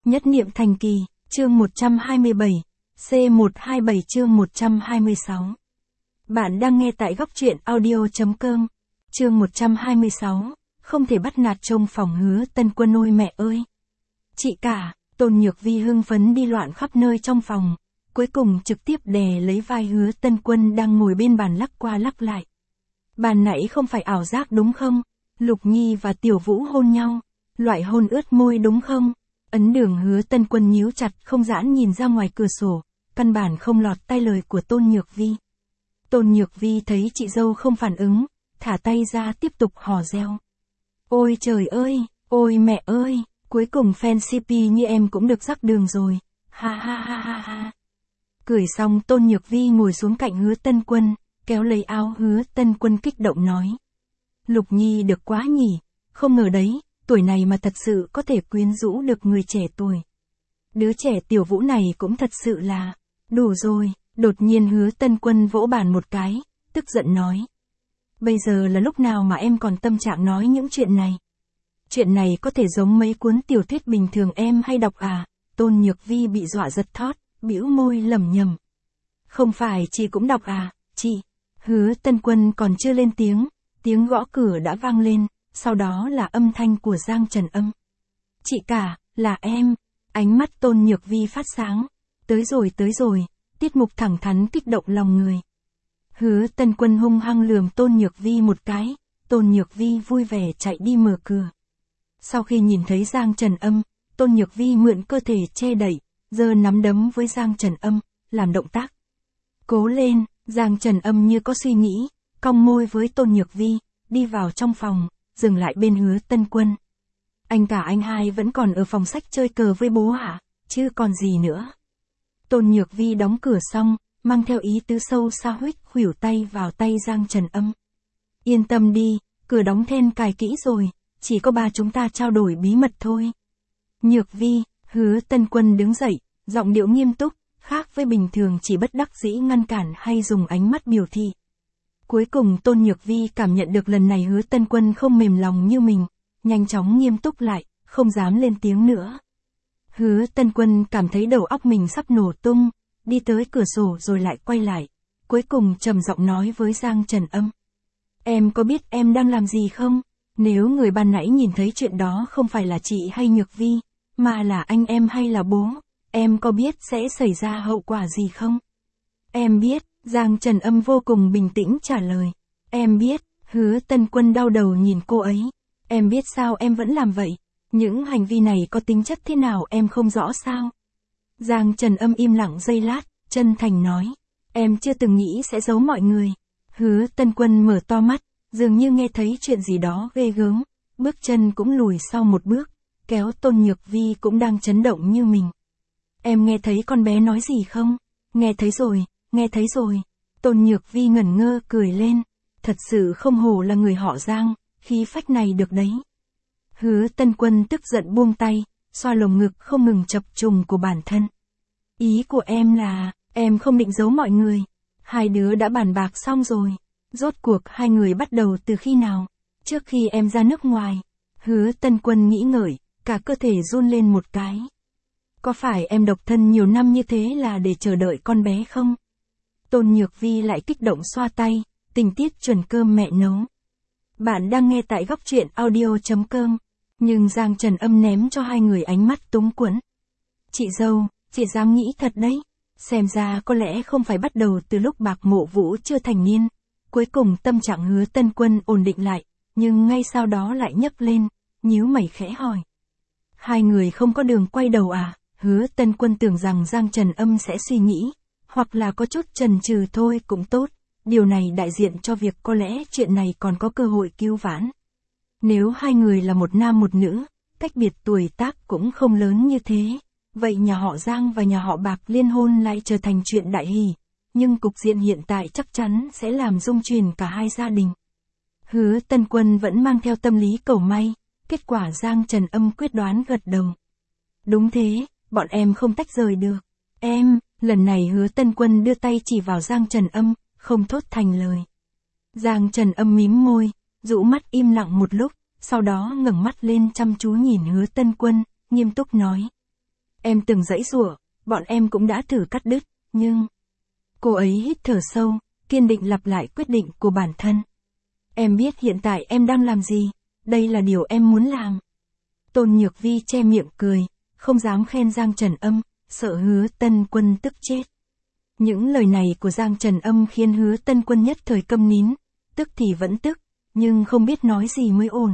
Nhất niệm thành kỳ, chương 127, C127 chương 126. Bạn đang nghe tại góc truyện audio.com, chương 126, không thể bắt nạt trong phòng Hứa Tân Quân ôi mẹ ơi. Chị cả, Tôn Nhược Vi hưng phấn đi loạn khắp nơi trong phòng, cuối cùng trực tiếp đè lấy vai Hứa Tân Quân đang ngồi bên bàn lắc qua lắc lại. Bàn nãy không phải ảo giác đúng không? Lục Nhi và Tiểu Vũ hôn nhau, loại hôn ướt môi đúng không? Ấn Đường Hứa Tân Quân nhíu chặt không giãn nhìn ra ngoài cửa sổ, căn bản không lọt tai lời của Tôn Nhược Vi. Tôn Nhược Vi thấy chị dâu không phản ứng, thả tay ra tiếp tục hò reo. Ôi trời ơi, ôi mẹ ơi, cuối cùng fan CP như em cũng được rắc đường rồi, ha ha ha ha ha. Cười xong Tôn Nhược Vi ngồi xuống cạnh Hứa Tân Quân, kéo lấy áo Hứa Tân Quân kích động nói. Lục Nhi được quá nhỉ, không ngờ đấy, tuổi này mà thật sự có thể quyến rũ được người trẻ tuổi. Đứa trẻ Tiểu Vũ này cũng thật sự là, đủ rồi, đột nhiên Hứa Tân Quân vỗ bàn một cái, tức giận nói. Bây giờ là lúc nào mà em còn tâm trạng nói những chuyện này? Chuyện này có thể giống mấy cuốn tiểu thuyết bình thường em hay đọc à? Tôn Nhược Vi bị dọa giật thót, bĩu môi lẩm nhẩm. Không phải chị cũng đọc à, chị? Hứa Tân Quân còn chưa lên tiếng gõ cửa đã vang lên, sau đó là âm thanh của Giang Trần Âm. Chị cả, là em. Ánh mắt Tôn Nhược Vi phát sáng. Tới rồi, tiết mục thẳng thắn kích động lòng người. Hứa Tân Quân hung hăng lườm Tôn Nhược Vi một cái, Tôn Nhược Vi vui vẻ chạy đi mở cửa. Sau khi nhìn thấy Giang Trần Âm, Tôn Nhược Vi mượn cơ thể che đậy, giơ nắm đấm với Giang Trần Âm, làm động tác. Cố lên, Giang Trần Âm như có suy nghĩ, cong môi với Tôn Nhược Vi, đi vào trong phòng, dừng lại bên Hứa Tân Quân. Anh cả anh hai vẫn còn ở phòng sách chơi cờ với bố hả, chứ còn gì nữa. Tôn Nhược Vi đóng cửa xong, mang theo ý tứ sâu xa huých khuỷu tay vào tay Giang Trần Âm. Yên tâm đi, cửa đóng then cài kỹ rồi, chỉ có ba chúng ta trao đổi bí mật thôi. Nhược Vi, Hứa Tân Quân đứng dậy, giọng điệu nghiêm túc, khác với bình thường chỉ bất đắc dĩ ngăn cản hay dùng ánh mắt biểu thị. Cuối cùng Tôn Nhược Vi cảm nhận được lần này Hứa Tân Quân không mềm lòng như mình, nhanh chóng nghiêm túc lại, không dám lên tiếng nữa. Hứa Tân Quân cảm thấy đầu óc mình sắp nổ tung, đi tới cửa sổ rồi lại quay lại, cuối cùng trầm giọng nói với Giang Trần Âm. Em có biết em đang làm gì không? Nếu người ban nãy nhìn thấy chuyện đó không phải là chị hay Nhược Vi, mà là anh em hay là bố, em có biết sẽ xảy ra hậu quả gì không? Em biết, Giang Trần Âm vô cùng bình tĩnh trả lời. Em biết, Hứa Tân Quân đau đầu nhìn cô ấy. Em biết sao em vẫn làm vậy? Những hành vi này có tính chất thế nào em không rõ sao? Giang Trần Âm im lặng giây lát, chân thành nói. Em chưa từng nghĩ sẽ giấu mọi người. Hứa Tân Quân mở to mắt, dường như nghe thấy chuyện gì đó ghê gớm, bước chân cũng lùi sau một bước, kéo Tôn Nhược Vi cũng đang chấn động như mình. Em nghe thấy con bé nói gì không? Nghe thấy rồi. Tôn Nhược Vi ngẩn ngơ cười lên. Thật sự không hổ là người họ Giang, khí phách này được đấy. Hứa Tân Quân tức giận buông tay, xoa lồng ngực không ngừng chập trùng của bản thân. Ý của em là, em không định giấu mọi người. Hai đứa đã bàn bạc xong rồi. Rốt cuộc hai người bắt đầu từ khi nào? Trước khi em ra nước ngoài. Hứa Tân Quân nghĩ ngợi, cả cơ thể run lên một cái. Có phải em độc thân nhiều năm như thế là để chờ đợi con bé không? Tôn Nhược Vi lại kích động xoa tay, tình tiết chuẩn cơm mẹ nấu. Bạn đang nghe tại góc truyện audio.com, nhưng Giang Trần Âm ném cho hai người ánh mắt túng quẫn. Chị dâu, chị dám nghĩ thật đấy. Xem ra có lẽ không phải bắt đầu từ lúc Bạc Mộ Vũ chưa thành niên. Cuối cùng tâm trạng Hứa Tân Quân ổn định lại, nhưng ngay sau đó lại nhấc lên, nhíu mày khẽ hỏi. Hai người không có đường quay đầu à? Hứa Tân Quân tưởng rằng Giang Trần Âm sẽ suy nghĩ, hoặc là có chút chần chừ thôi cũng tốt, điều này đại diện cho việc có lẽ chuyện này còn có cơ hội cứu vãn. Nếu hai người là một nam một nữ, cách biệt tuổi tác cũng không lớn như thế, vậy nhà họ Giang và nhà họ Bạc liên hôn lại trở thành chuyện đại hỷ, nhưng cục diện hiện tại chắc chắn sẽ làm rung chuyển cả hai gia đình. Hứa Tân Quân vẫn mang theo tâm lý cầu may, kết quả Giang Trần Âm quyết đoán gật đầu. Đúng thế, bọn em không tách rời được. Em, lần này Hứa Tân Quân đưa tay chỉ vào Giang Trần Âm, không thốt thành lời. Giang Trần Âm mím môi, dụ mắt im lặng một lúc, sau đó ngẩng mắt lên chăm chú nhìn Hứa Tân Quân, nghiêm túc nói. Em từng giãy giụa, bọn em cũng đã thử cắt đứt, nhưng... Cô ấy hít thở sâu, kiên định lặp lại quyết định của bản thân. Em biết hiện tại em đang làm gì, đây là điều em muốn làm. Tôn Nhược Vi che miệng cười, không dám khen Giang Trần Âm, sợ Hứa Tân Quân tức chết. Những lời này của Giang Trần Âm khiến Hứa Tân Quân nhất thời câm nín, tức thì vẫn tức, nhưng không biết nói gì mới ổn.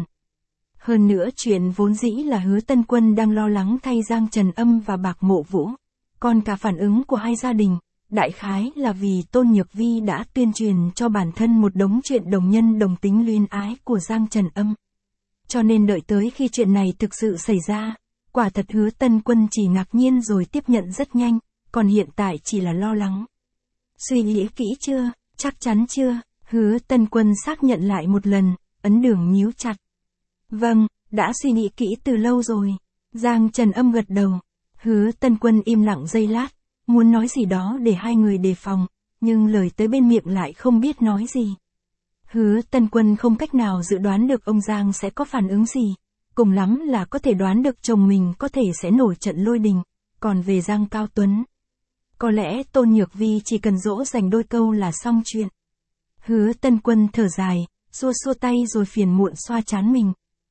Hơn nữa chuyện vốn dĩ là Hứa Tân Quân đang lo lắng thay Giang Trần Âm và Bạc Mộ Vũ, còn cả phản ứng của hai gia đình, đại khái là vì Tôn Nhược Vi đã tuyên truyền cho bản thân một đống chuyện đồng nhân đồng tính luyến ái của Giang Trần Âm. Cho nên đợi tới khi chuyện này thực sự xảy ra, quả thật Hứa Tân Quân chỉ ngạc nhiên rồi tiếp nhận rất nhanh, còn hiện tại chỉ là lo lắng. Suy nghĩ kỹ chưa, chắc chắn chưa? Hứa Tân Quân xác nhận lại một lần, ấn Đường nhíu chặt. Vâng, đã suy nghĩ kỹ từ lâu rồi. Giang Trần Âm gật đầu. Hứa Tân Quân im lặng giây lát, muốn nói gì đó để hai người đề phòng, nhưng lời tới bên miệng lại không biết nói gì. Hứa Tân Quân không cách nào dự đoán được ông Giang sẽ có phản ứng gì, cùng lắm là có thể đoán được chồng mình có thể sẽ nổi trận lôi đình, còn về Giang Cao Tuấn, có lẽ Tôn Nhược Vi chỉ cần dỗ dành đôi câu là xong chuyện. Hứa Tân Quân thở dài, xua xua tay rồi phiền muộn xoa trán mình.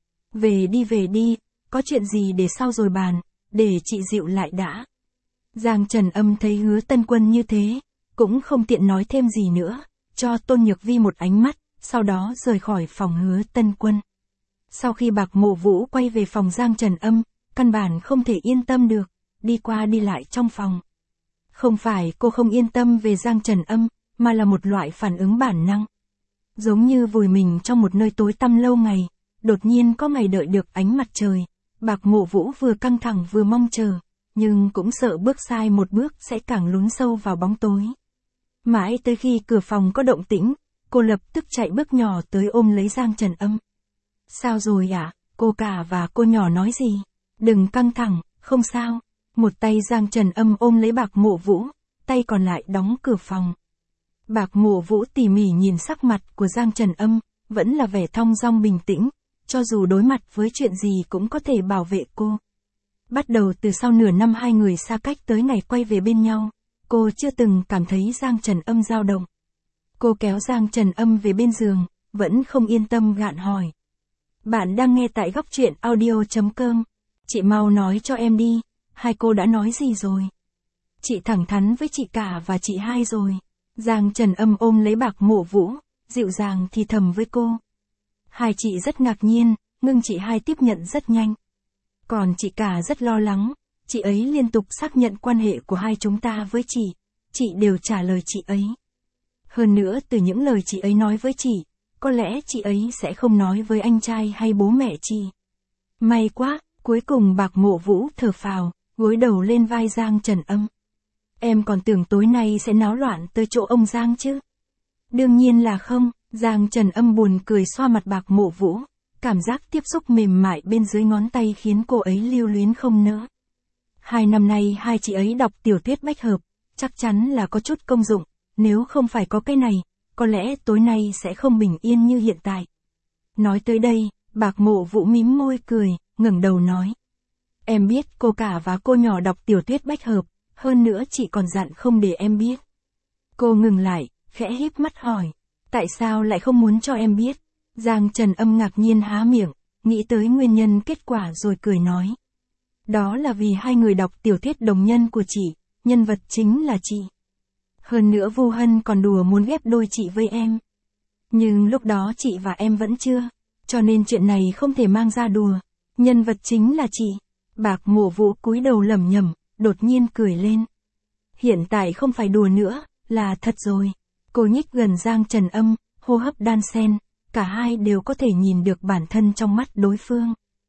Về đi, có chuyện gì để sau rồi bàn, để chị dịu lại đã. Giang Trần Âm thấy Hứa Tân Quân như thế, cũng không tiện nói thêm gì nữa, cho Tôn Nhược Vi một ánh mắt, sau đó rời khỏi phòng Hứa Tân Quân. Sau khi Bạc Mộ Vũ quay về phòng Giang Trần Âm, căn bản không thể yên tâm được, đi qua đi lại trong phòng. Không phải cô không yên tâm về Giang Trần Âm, mà là một loại phản ứng bản năng. Giống như vùi mình trong một nơi tối tăm lâu ngày, đột nhiên có ngày đợi được ánh mặt trời. Bạc Mộ Vũ vừa căng thẳng vừa mong chờ, nhưng cũng sợ bước sai một bước sẽ càng lún sâu vào bóng tối. Mãi tới khi cửa phòng có động tĩnh, cô lập tức chạy bước nhỏ tới ôm lấy Giang Trần Âm. Sao rồi ạ? Cô cả và cô nhỏ nói gì? Đừng căng thẳng, không sao. Một tay Giang Trần Âm ôm lấy Bạc Mộ Vũ, tay còn lại đóng cửa phòng. Bạc Mộ Vũ tỉ mỉ nhìn sắc mặt của Giang Trần Âm, vẫn là vẻ thong dong bình tĩnh, cho dù đối mặt với chuyện gì cũng có thể bảo vệ cô. Bắt đầu từ sau nửa năm hai người xa cách tới ngày quay về bên nhau, cô chưa từng cảm thấy Giang Trần Âm dao động. Cô kéo Giang Trần Âm về bên giường, vẫn không yên tâm gạn hỏi. Bạn đang nghe tại Góc Truyện Audio.com. Chị mau nói cho em đi, hai cô đã nói gì rồi? Chị thẳng thắn với chị cả và chị hai rồi. Giang Trần Âm ôm lấy Bạc Mộ Vũ, dịu dàng thì thầm với cô. Hai chị rất ngạc nhiên, nhưng chị hai tiếp nhận rất nhanh. Còn chị cả rất lo lắng, chị ấy liên tục xác nhận quan hệ của hai chúng ta với chị đều trả lời chị ấy. Hơn nữa từ những lời chị ấy nói với chị, có lẽ chị ấy sẽ không nói với anh trai hay bố mẹ chị. May quá, cuối cùng Bạc Mộ Vũ thở phào, gối đầu lên vai Giang Trần Âm. Em còn tưởng tối nay sẽ náo loạn tới chỗ ông Giang chứ? Đương nhiên là không. Giang Trần Âm buồn cười xoa mặt Bạc Mộ Vũ, cảm giác tiếp xúc mềm mại bên dưới ngón tay khiến cô ấy lưu luyến không nỡ. 2 năm nay hai chị ấy đọc tiểu thuyết bách hợp, chắc chắn là có chút công dụng, nếu không phải có cái này, có lẽ tối nay sẽ không bình yên như hiện tại. Nói tới đây, Bạc Mộ Vũ mím môi cười, ngẩng đầu nói. Em biết cô cả và cô nhỏ đọc tiểu thuyết bách hợp, hơn nữa chị còn dặn không để em biết. Cô ngừng lại, khẽ híp mắt hỏi. Tại sao lại không muốn cho em biết? Giang Trần Âm ngạc nhiên há miệng, nghĩ tới nguyên nhân kết quả rồi cười nói. Đó là vì hai người đọc tiểu thuyết đồng nhân của chị, nhân vật chính là chị. Hơn nữa Vu Hân còn đùa muốn ghép đôi chị với em. Nhưng lúc đó chị và em vẫn chưa, cho nên chuyện này không thể mang ra đùa. Nhân vật chính là chị. Bạc Mộ Vũ cúi đầu lẩm nhẩm, đột nhiên cười lên. Hiện tại không phải đùa nữa, là thật rồi. Cô nhích gần Giang Trần Âm, hô hấp đan xen, cả hai đều có thể nhìn được bản thân trong mắt đối phương.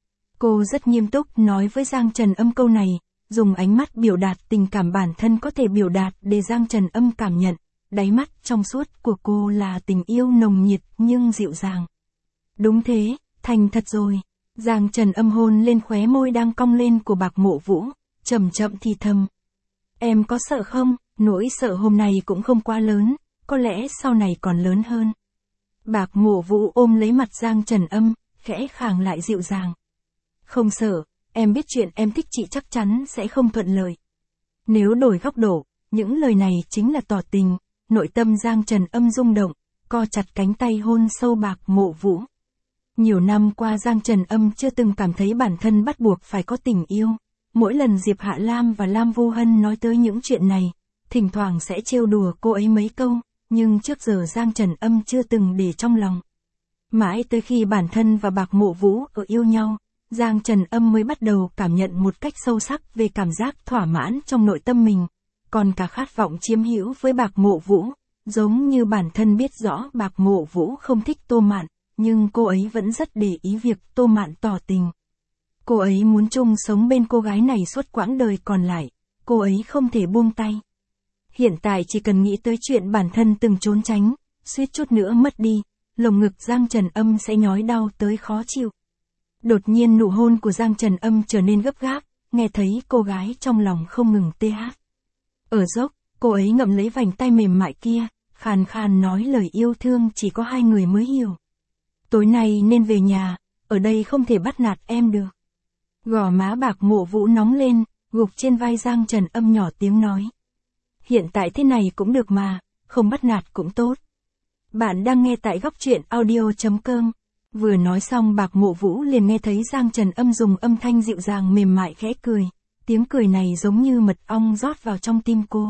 Cô rất nghiêm túc nói với Giang Trần Âm câu này, dùng ánh mắt biểu đạt tình cảm bản thân có thể biểu đạt để Giang Trần Âm cảm nhận, đáy mắt trong suốt của cô là tình yêu nồng nhiệt nhưng dịu dàng. Đúng thế, thành thật rồi. Giang Trần Âm hôn lên khóe môi đang cong lên của Bạc Mộ Vũ, chậm chậm thì thầm. Em có sợ không? Nỗi sợ hôm nay cũng không quá lớn, có lẽ sau này còn lớn hơn. Bạc Mộ Vũ ôm lấy mặt Giang Trần Âm, khẽ khàng lại dịu dàng. Không sợ, em biết chuyện em thích chị chắc chắn sẽ không thuận lợi. Nếu đổi góc độ, những lời này chính là tỏ tình, nội tâm Giang Trần Âm rung động, co chặt cánh tay hôn sâu Bạc Mộ Vũ. Nhiều năm qua Giang Trần Âm chưa từng cảm thấy bản thân bắt buộc phải có tình yêu. Mỗi lần Diệp Hạ Lam và Lam Vô Hân nói tới những chuyện này, thỉnh thoảng sẽ trêu đùa cô ấy mấy câu, nhưng trước giờ Giang Trần Âm chưa từng để trong lòng. Mãi tới khi bản thân và Bạc Mộ Vũ ở yêu nhau, Giang Trần Âm mới bắt đầu cảm nhận một cách sâu sắc về cảm giác thỏa mãn trong nội tâm mình, còn cả khát vọng chiếm hữu với Bạc Mộ Vũ, giống như bản thân biết rõ Bạc Mộ Vũ không thích Tô Mạn, nhưng cô ấy vẫn rất để ý việc Tô Mạn tỏ tình. Cô ấy muốn chung sống bên cô gái này suốt quãng đời còn lại, cô ấy không thể buông tay. Hiện tại chỉ cần nghĩ tới chuyện bản thân từng trốn tránh, suýt chút nữa mất đi, lồng ngực Giang Trần Âm sẽ nhói đau tới khó chịu. Đột nhiên nụ hôn của Giang Trần Âm trở nên gấp gáp, nghe thấy cô gái trong lòng không ngừng tê hát. Ở dốc, cô ấy ngậm lấy vành tay mềm mại kia, khàn khàn nói lời yêu thương chỉ có hai người mới hiểu. Tối nay nên về nhà, ở đây không thể bắt nạt em được. Gò má Bạc Mộ Vũ nóng lên, gục trên vai Giang Trần Âm nhỏ tiếng nói. Hiện tại thế này cũng được mà, không bắt nạt cũng tốt. Bạn đang nghe tại góc truyện audio.com. Vừa nói xong Bạc Mộ Vũ liền nghe thấy Giang Trần Âm dùng âm thanh dịu dàng mềm mại khẽ cười. Tiếng cười này giống như mật ong rót vào trong tim cô.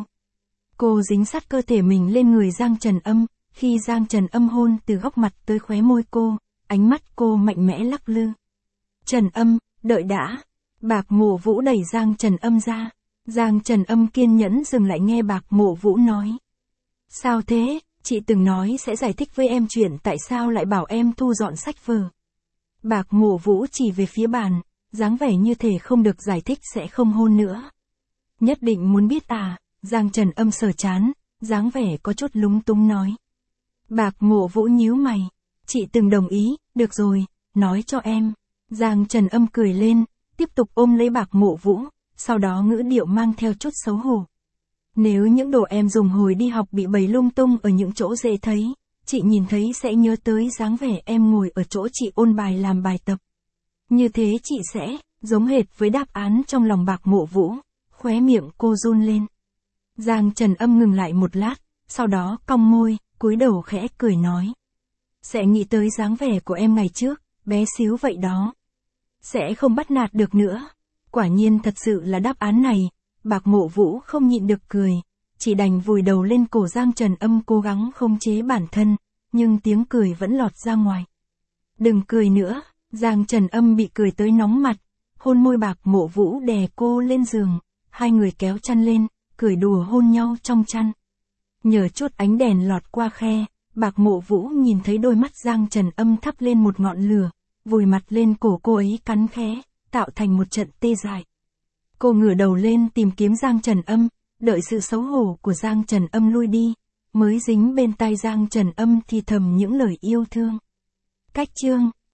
Cô dính sát cơ thể mình lên người Giang Trần Âm, khi Giang Trần Âm hôn từ góc mặt tới khóe môi cô, ánh mắt cô mạnh mẽ lắc lư. Trần Âm, đợi đã. Bạc Mộ Vũ đẩy Giang Trần Âm ra. Giang Trần Âm kiên nhẫn dừng lại nghe Bạc Mộ Vũ nói. Sao thế, chị từng nói sẽ giải thích với em chuyện tại sao lại bảo em thu dọn sách vở. Bạc Mộ Vũ chỉ về phía bàn, dáng vẻ như thể không được giải thích sẽ không hôn nữa. Nhất định muốn biết à, Giang Trần Âm sờ chán, dáng vẻ có chút lúng túng nói. Bạc Mộ Vũ nhíu mày, chị từng đồng ý, được rồi, nói cho em. Giang Trần Âm cười lên, tiếp tục ôm lấy Bạc Mộ Vũ, sau đó ngữ điệu mang theo chút xấu hổ. Nếu những đồ em dùng hồi đi học bị bày lung tung ở những chỗ dễ thấy, chị nhìn thấy sẽ nhớ tới dáng vẻ em ngồi ở chỗ chị ôn bài làm bài tập. Như thế chị sẽ, giống hệt với đáp án trong lòng Bạc Mộ Vũ, khóe miệng cô run lên. Giang Trần Âm ngừng lại một lát, sau đó cong môi, cúi đầu khẽ cười nói. Sẽ nghĩ tới dáng vẻ của em ngày trước, bé xíu vậy đó. Sẽ không bắt nạt được nữa. Quả nhiên thật sự là đáp án này, Bạc Mộ Vũ không nhịn được cười, chỉ đành vùi đầu lên cổ Giang Trần Âm cố gắng khống chế bản thân, nhưng tiếng cười vẫn lọt ra ngoài. Đừng cười nữa, Giang Trần Âm bị cười tới nóng mặt, hôn môi Bạc Mộ Vũ đè cô lên giường, hai người kéo chăn lên, cười đùa hôn nhau trong chăn. Nhờ chút ánh đèn lọt qua khe, Bạc Mộ Vũ nhìn thấy đôi mắt Giang Trần Âm thắp lên một ngọn lửa, vùi mặt lên cổ cô ấy cắn khẽ, tạo thành một trận tê dại. Cô ngửa đầu lên tìm kiếm Giang Trần Âm, đợi sự xấu hổ của Giang Trần Âm lui đi, mới dính bên tai Giang Trần Âm thì thầm những lời yêu thương. Cách chương